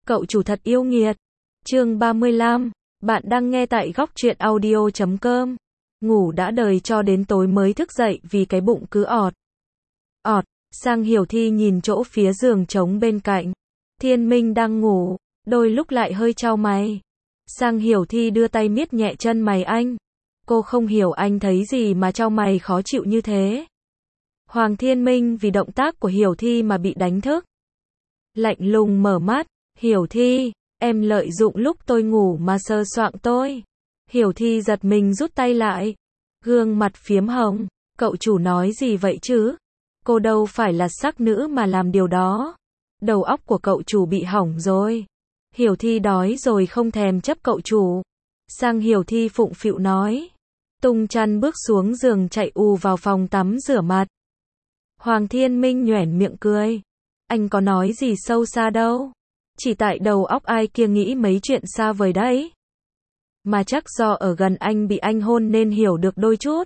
Cậu chủ thật yêu nghiệt. Chương 35. Bạn đang nghe tại góc truyện audio.com. Ngủ đã đời cho đến tối mới thức dậy vì cái bụng cứ ọt. Ọt. Sang Hiểu Thi nhìn chỗ phía giường trống bên cạnh. Thiên Minh đang ngủ, đôi lúc lại hơi chau mày. Sang Hiểu Thi đưa tay miết nhẹ chân mày anh. Cô không hiểu anh thấy gì mà chau mày khó chịu như thế. Hoàng Thiên Minh vì động tác của Hiểu Thi mà bị đánh thức. Lạnh lùng mở mắt. Hiểu Thi, em lợi dụng lúc tôi ngủ mà sờ soạng tôi. Hiểu Thi giật mình rút tay lại. Gương mặt phiếm hồng. Cậu chủ nói gì vậy chứ? Cô đâu phải là sắc nữ mà làm điều đó. Đầu óc của cậu chủ bị hỏng rồi. Hiểu Thi đói rồi không thèm chấp cậu chủ. Sang Hiểu Thi phụng phịu nói. Tung chăn bước xuống giường chạy ù vào phòng tắm rửa mặt. Hoàng Thiên Minh nhoẻn miệng cười. Anh có nói gì sâu xa đâu. Chỉ tại đầu óc ai kia nghĩ mấy chuyện xa vời đấy. Mà chắc do ở gần anh bị anh hôn nên hiểu được đôi chút.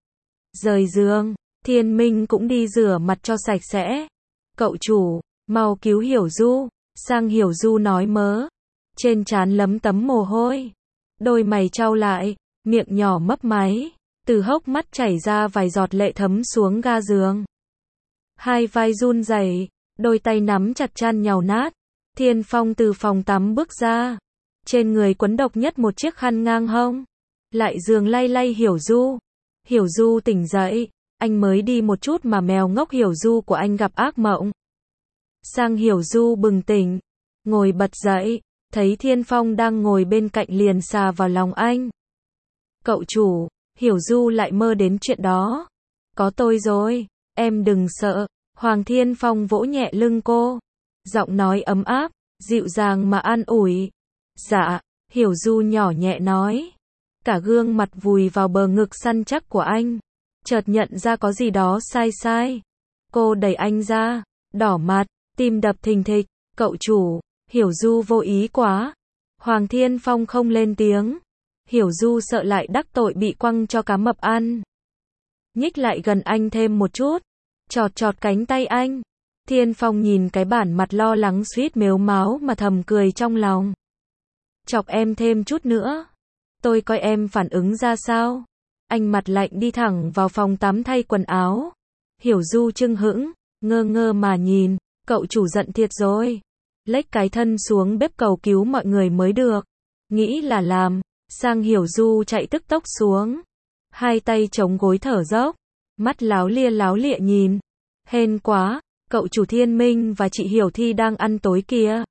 Rời giường, Thiên Minh cũng đi rửa mặt cho sạch sẽ. Cậu chủ, mau cứu Hiểu Du. Sang Hiểu Du nói mớ. Trên trán lấm tấm mồ hôi. Đôi mày chau lại, miệng nhỏ mấp máy. Từ hốc mắt chảy ra vài giọt lệ thấm xuống ga giường. Hai vai run rẩy, đôi tay nắm chặt chăn nhàu nát. Thiên Phong từ phòng tắm bước ra. Trên người quấn độc nhất một chiếc khăn ngang hông. Lại giường lay lay Hiểu Du. Hiểu Du tỉnh dậy. Anh mới đi một chút mà mèo ngốc Hiểu Du của anh gặp ác mộng. Sang Hiểu Du bừng tỉnh. Ngồi bật dậy. Thấy Thiên Phong đang ngồi bên cạnh liền xà vào lòng anh. Cậu chủ, Hiểu Du lại mơ đến chuyện đó. Có tôi rồi. Em đừng sợ. Hoàng Thiên Phong vỗ nhẹ lưng cô. Giọng nói ấm áp, dịu dàng mà an ủi. Dạ, Hiểu Du nhỏ nhẹ nói. Cả gương mặt vùi vào bờ ngực săn chắc của anh. Chợt nhận ra có gì đó sai sai. Cô đẩy anh ra, đỏ mặt, tim đập thình thịch. Cậu chủ, Hiểu Du vô ý quá. Hoàng Thiên Phong không lên tiếng. Hiểu Du sợ lại đắc tội bị quăng cho cá mập ăn. Nhích lại gần anh thêm một chút. Chọt chọt cánh tay anh. Thiên Phong nhìn cái bản mặt lo lắng suýt mếu máo mà thầm cười trong lòng. Chọc em thêm chút nữa. Tôi coi em phản ứng ra sao. Anh mặt lạnh đi thẳng vào phòng tắm thay quần áo. Hiểu Du chưng hững, ngơ ngơ mà nhìn. Cậu chủ giận thiệt rồi. Lếch cái thân xuống bếp cầu cứu mọi người mới được. Nghĩ là làm. Sang Hiểu Du chạy tức tốc xuống. Hai tay chống gối thở dốc. Mắt láo lịa nhìn. Hên quá. Cậu chủ Thiên Minh và chị Hiểu Thi đang ăn tối kìa.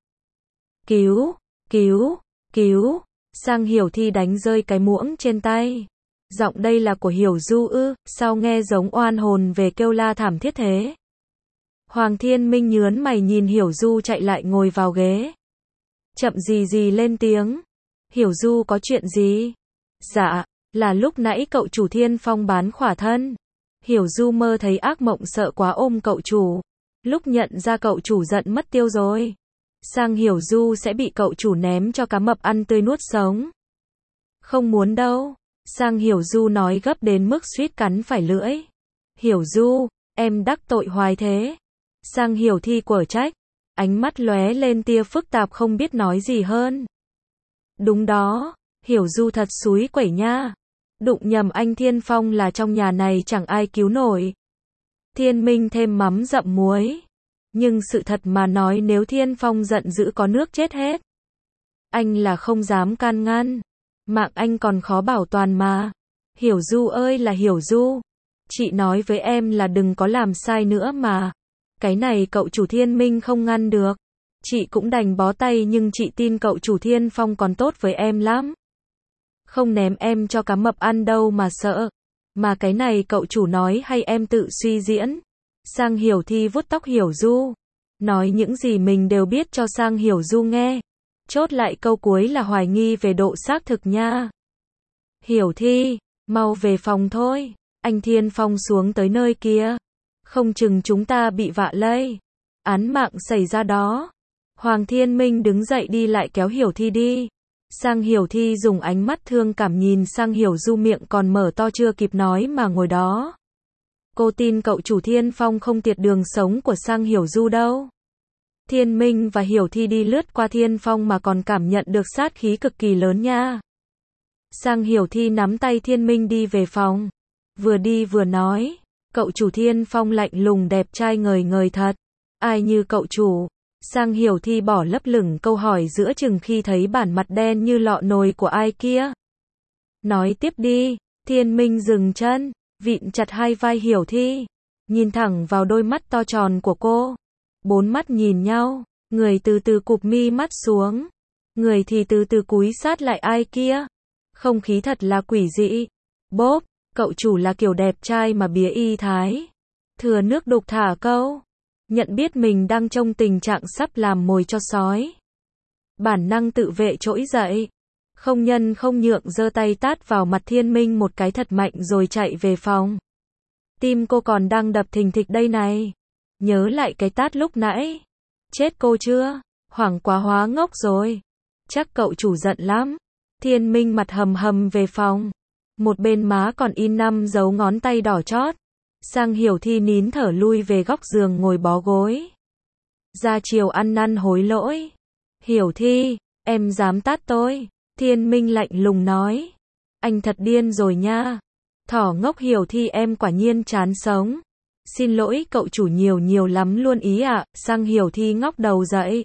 Cứu, cứu, cứu. Sang Hiểu Thi đánh rơi cái muỗng trên tay. Giọng đây là của Hiểu Du ư, sao nghe giống oan hồn về kêu la thảm thiết thế. Hoàng Thiên Minh nhớn mày nhìn Hiểu Du chạy lại ngồi vào ghế. Chậm gì lên tiếng. Hiểu Du có chuyện gì? Dạ, là lúc nãy cậu chủ Thiên Phong bán khỏa thân. Hiểu Du mơ thấy ác mộng sợ quá ôm cậu chủ. Lúc nhận ra cậu chủ giận mất tiêu rồi. Sang Hiểu Du sẽ bị cậu chủ ném cho cá mập ăn tươi nuốt sống. Không muốn đâu. Sang Hiểu Du nói gấp đến mức suýt cắn phải lưỡi. Hiểu Du, em đắc tội hoài thế. Sang Hiểu Thi quở trách. Ánh mắt lóe lên tia phức tạp không biết nói gì hơn. Đúng đó, Hiểu Du thật xúi quẩy nha. Đụng nhầm anh Thiên Phong là trong nhà này chẳng ai cứu nổi. Thiên Minh thêm mắm dặm muối. Nhưng sự thật mà nói nếu Thiên Phong giận dữ có nước chết hết. Anh là không dám can ngăn. Mạng anh còn khó bảo toàn mà. Hiểu Du ơi là Hiểu Du. Chị nói với em là đừng có làm sai nữa mà. Cái này cậu chủ Thiên Minh không ngăn được. Chị cũng đành bó tay nhưng chị tin cậu chủ Thiên Phong còn tốt với em lắm. Không ném em cho cá mập ăn đâu mà sợ. Mà cái này cậu chủ nói hay em tự suy diễn? Sang Hiểu Thi vuốt tóc Hiểu Du. Nói những gì mình đều biết cho Sang Hiểu Du nghe. Chốt lại câu cuối là hoài nghi về độ xác thực nha. Hiểu Thi, mau về phòng thôi. Anh Thiên Phong xuống tới nơi kia. Không chừng chúng ta bị vạ lây. Án mạng xảy ra đó. Hoàng Thiên Minh đứng dậy đi lại kéo Hiểu Thi đi. Sang Hiểu Thi dùng ánh mắt thương cảm nhìn Sang Hiểu Du miệng còn mở to chưa kịp nói mà ngồi đó. Cô tin cậu chủ Thiên Phong không tiệt đường sống của Sang Hiểu Du đâu. Thiên Minh và Hiểu Thi đi lướt qua thiên phong mà còn cảm nhận được sát khí cực kỳ lớn nha. Sang Hiểu Thi nắm tay Thiên Minh đi về phòng. Vừa đi vừa nói, cậu chủ thiên phong lạnh lùng đẹp trai ngời ngời thật. Ai như cậu chủ? Sang Hiểu Thi bỏ lấp lửng câu hỏi giữa chừng khi thấy bản mặt đen như lọ nồi của ai kia. Nói tiếp đi. Thiên Minh dừng chân, vịn chặt hai vai Hiểu Thi, nhìn thẳng vào đôi mắt to tròn của cô. Bốn mắt nhìn nhau, người từ từ cụp mi mắt xuống, người thì từ từ cúi sát lại ai kia. Không khí thật là quỷ dị. Bốp, cậu chủ là kiểu đẹp trai mà bía y thái. Thừa nước đục thả câu. Nhận biết mình đang trong tình trạng sắp làm mồi cho sói. Bản năng tự vệ trỗi dậy. Không nhân không nhượng giơ tay tát vào mặt Thiên Minh một cái thật mạnh rồi chạy về phòng. Tim cô còn đang đập thình thịch đây này. Nhớ lại cái tát lúc nãy. Chết cô chưa? Hoảng quá hóa ngốc rồi. Chắc cậu chủ giận lắm. Thiên Minh mặt hầm hầm về phòng. Một bên má còn in 5 dấu ngón tay đỏ chót. Sang Hiểu Thi nín thở lui về góc giường ngồi bó gối. Ra chiều ăn năn hối lỗi. Hiểu Thi, em dám tát tôi. Thiên Minh lạnh lùng nói. Anh thật điên rồi nha. Thỏ ngốc. Hiểu Thi em quả nhiên chán sống. Xin lỗi cậu chủ nhiều lắm luôn ý ạ. Sang Hiểu Thi ngóc đầu dậy.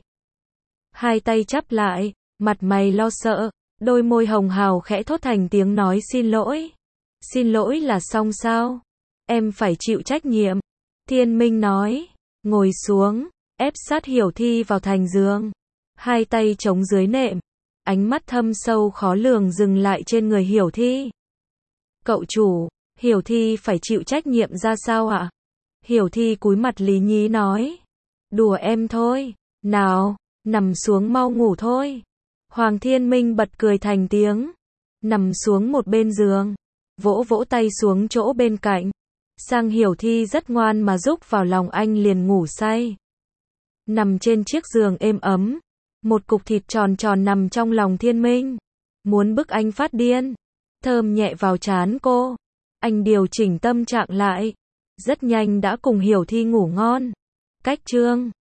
Hai tay chắp lại, mặt mày lo sợ, đôi môi hồng hào khẽ thốt thành tiếng nói xin lỗi. Xin lỗi là xong sao? Em phải chịu trách nhiệm. Thiên Minh nói, ngồi xuống, ép sát Hiểu Thi vào thành giường. Hai tay chống dưới nệm, ánh mắt thâm sâu khó lường dừng lại trên người Hiểu Thi. Cậu chủ, Hiểu Thi phải chịu trách nhiệm ra sao ạ? Hiểu Thi cúi mặt lý nhí nói. Đùa em thôi, nào, nằm xuống mau ngủ thôi. Hoàng Thiên Minh bật cười thành tiếng. Nằm xuống một bên giường, vỗ vỗ tay xuống chỗ bên cạnh. Sang Hiểu Thi rất ngoan mà rúc vào lòng anh liền ngủ say. Nằm trên chiếc giường êm ấm, một cục thịt tròn tròn nằm trong lòng Thiên Minh. Muốn bức anh phát điên. Thơm nhẹ vào trán cô. Anh điều chỉnh tâm trạng lại. Rất nhanh đã cùng Hiểu Thi ngủ ngon. Cách chương